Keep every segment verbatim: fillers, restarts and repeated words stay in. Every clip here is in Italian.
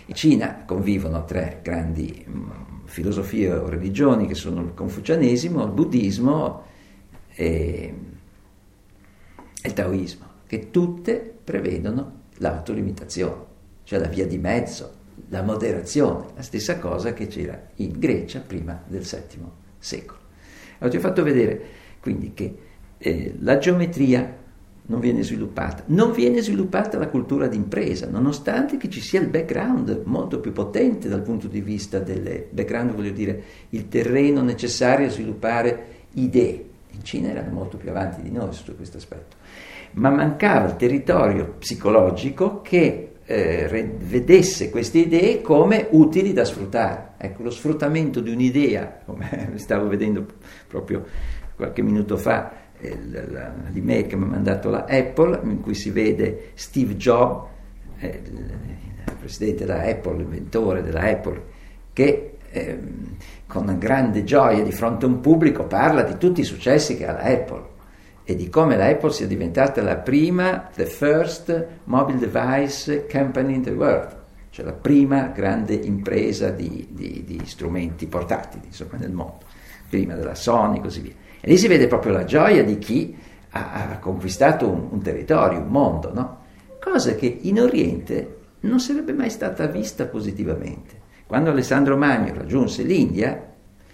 In Cina convivono tre grandi mh, filosofie o religioni, che sono il confucianesimo, il buddismo e, e il taoismo, che tutte prevedono l'autolimitazione, cioè la via di mezzo, la moderazione, la stessa cosa che c'era in Grecia prima del settimo secolo. Allora ti ho fatto vedere quindi che eh, la geometria non viene sviluppata, non viene sviluppata la cultura d'impresa, nonostante che ci sia il background molto più potente dal punto di vista delle background, voglio dire, il terreno necessario a sviluppare idee. In Cina erano molto più avanti di noi su questo aspetto, ma mancava il territorio psicologico che eh, vedesse queste idee come utili da sfruttare. Ecco, lo sfruttamento di un'idea, come stavo vedendo proprio qualche minuto fa, l'email che mi ha mandato la Apple, in cui si vede Steve Jobs, eh, il presidente della Apple, l'inventore della Apple, che eh, con una grande gioia di fronte a un pubblico parla di tutti i successi che ha la Apple e di come la Apple sia diventata la prima, the first mobile device company in the world, cioè la prima grande impresa di, di, di strumenti portatili, insomma, nel mondo, prima della Sony e così via. E lì si vede proprio la gioia di chi ha, ha conquistato un, un territorio, un mondo, no? Cosa che in Oriente non sarebbe mai stata vista positivamente. Quando Alessandro Magno raggiunse l'India,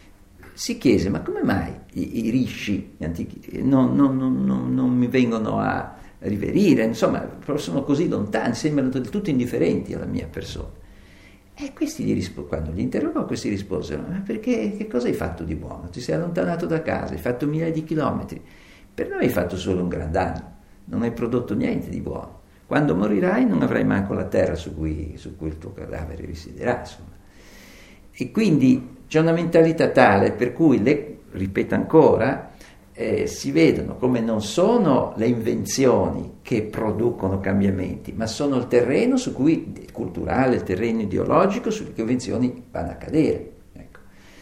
si chiese: ma come mai i, i rishi gli antichi non, non, non, non, non mi vengono a riverire? Insomma, sono così lontani, sembrano del tutto indifferenti alla mia persona. E questi gli rispo- quando gli interrogò, questi risposero: ma perché, che cosa hai fatto di buono? Ti sei allontanato da casa, hai fatto migliaia di chilometri, per noi hai fatto solo un gran danno, non hai prodotto niente di buono. Quando morirai non avrai manco la terra su cui, su cui il tuo cadavere risiederà, insomma. E quindi c'è una mentalità tale per cui, le, ripeto ancora, eh, si vedono come non sono le invenzioni che producono cambiamenti, ma sono il terreno su cui, il culturale, il terreno ideologico, su cui le invenzioni vanno a cadere. Ecco.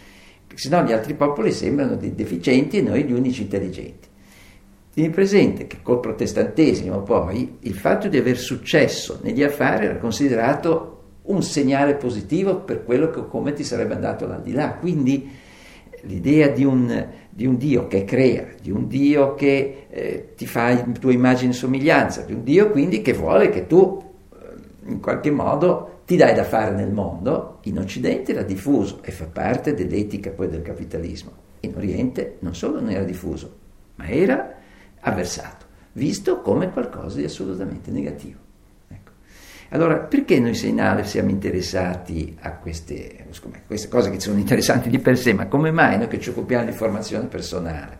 Se no gli altri popoli sembrano dei deficienti e noi gli unici intelligenti. Tieni presente che col protestantesimo poi il fatto di aver successo negli affari era considerato un segnale positivo per quello che, come ti sarebbe andato all'aldilà. Quindi l'idea di un, di un Dio che crea, di un Dio che eh, ti fa in tua immagine e somiglianza, di un Dio quindi che vuole che tu eh, in qualche modo ti dai da fare nel mondo, in Occidente era diffuso e fa parte dell'etica poi del capitalismo. In Oriente non solo non era diffuso, ma era avversato, visto come qualcosa di assolutamente negativo. Ecco. Allora, perché noi Seinale siamo interessati a queste, queste cose che sono interessanti di per sé, ma come mai noi che ci occupiamo di formazione personale?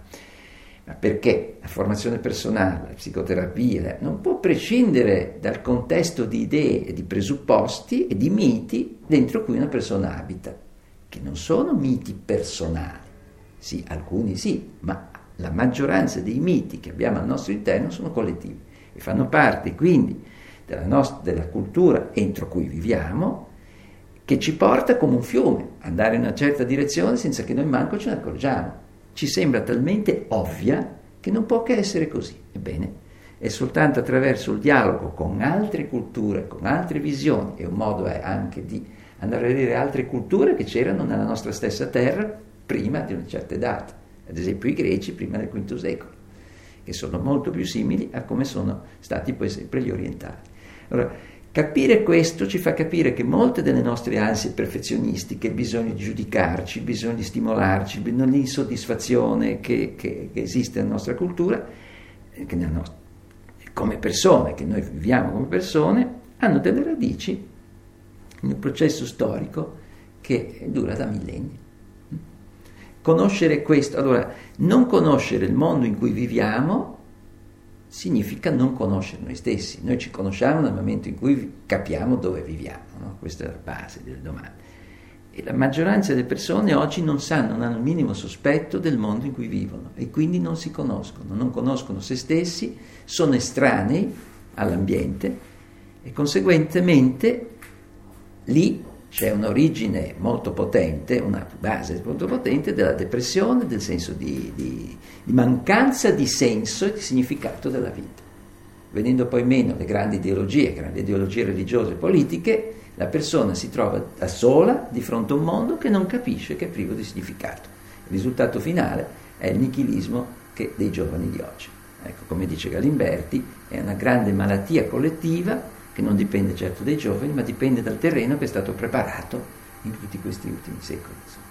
Ma perché la formazione personale, la psicoterapia, non può prescindere dal contesto di idee e di presupposti e di miti dentro cui una persona abita, che non sono miti personali, sì, alcuni sì, ma la maggioranza dei miti che abbiamo al nostro interno sono collettivi e fanno parte quindi della, nostra, della cultura entro cui viviamo, che ci porta come un fiume ad andare in una certa direzione senza che noi manco ce ne accorgiamo. Ci sembra talmente ovvia che non può che essere così. Ebbene, è soltanto attraverso il dialogo con altre culture, con altre visioni, e un modo è anche di andare a vedere altre culture che c'erano nella nostra stessa terra prima di una certa data. Ad esempio i greci prima del quinto secolo, che sono molto più simili a come sono stati poi sempre gli orientali. Allora, capire questo ci fa capire che molte delle nostre ansie perfezionistiche, il bisogno di giudicarci, il bisogno di stimolarci, l'insoddisfazione che, che, che esiste nella nostra cultura, che nella nostra, come persone, che noi viviamo come persone, hanno delle radici in un processo storico che dura da millenni. Conoscere questo, allora, non conoscere il mondo in cui viviamo significa non conoscere noi stessi. Noi ci conosciamo nel momento in cui capiamo dove viviamo, no? Questa è la base delle domande. E la maggioranza delle persone oggi non sanno, non hanno il minimo sospetto del mondo in cui vivono e quindi non si conoscono, non conoscono se stessi, sono estranei all'ambiente e conseguentemente lì c'è un'origine molto potente, una base molto potente della depressione, del senso di, di, di mancanza di senso e di significato della vita. Venendo poi meno le grandi ideologie, grandi ideologie religiose e politiche, La persona si trova da sola di fronte a un mondo che non capisce, che è privo di significato. Il risultato finale è il nichilismo che dei giovani di oggi. Ecco, come dice Galimberti, è una grande malattia collettiva che non dipende certo dai giovani, ma dipende dal terreno che è stato preparato in tutti questi ultimi secoli.